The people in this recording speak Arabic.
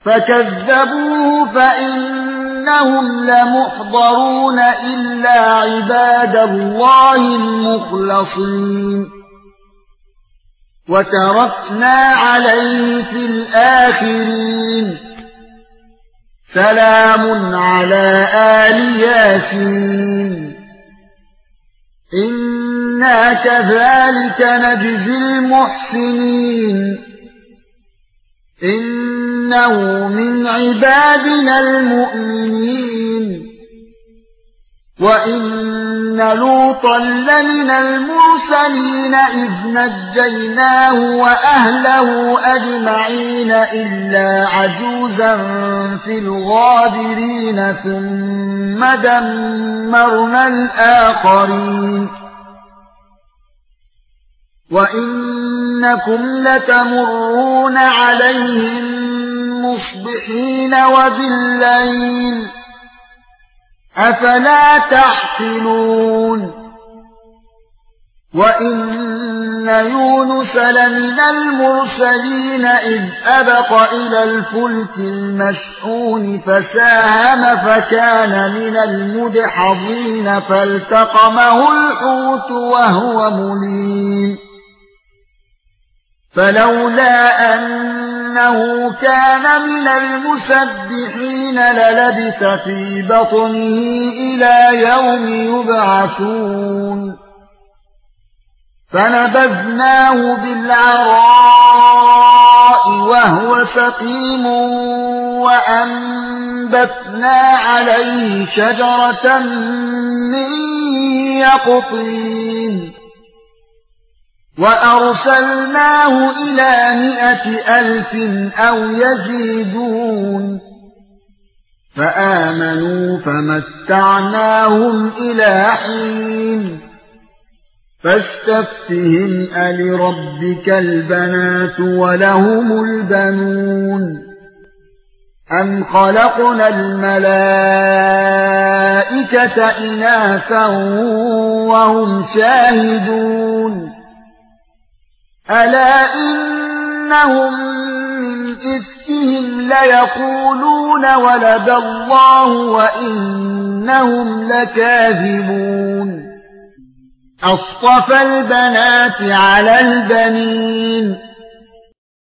فكذبوه فإنهم لمحضرون إلا عباد الله المخلصين وتركنا عليه في الآخرين سلام على آل ياسين إنا كذلك نجزي المحسنين إنه من عبادنا المؤمنين وإن لوطا لمن المرسلين إذ نجيناه وأهله أجمعين إلا عجوزا في الغابرين ثم دمرنا الآخرين وَإِنَّكُمْ لَتَمُرُّونَ عَلَيْهِمْ مُصْبِحِينَ وَبِاللَّيْلِ أَفَلَا تَعْقِلُونَ وَإِنَّ يُونُسَ لَمِنَ الْمُرْسَلِينَ إِذْ أَبَقَ إِلَى الْفُلْكِ الْمَشْحُونِ فَسَاهَمَ فَكَانَ مِنَ الْمُدْحَضِينَ فَالْتَقَمَهُ الْحُوتُ وَهُوَ مُلِيمٌ فلولا أنه كان من المسبحين للبث في بطنه إلى يوم يبعثون فنبذناه بالعراء وهو سقيم وأنبتنا عليه شجرة من يقطين وأرسلناه إلى 100,000 أو يزيدون فآمنوا فمتعناهم إلى حين فاستفتهم ألربك البنات ولهم البنون أم خلقنا الملائكة إناثا وهم شاهدون ألا إنهم من إفكهم ليقولون ولد الله وإنهم لكاذبون أصطفى البنات على البنين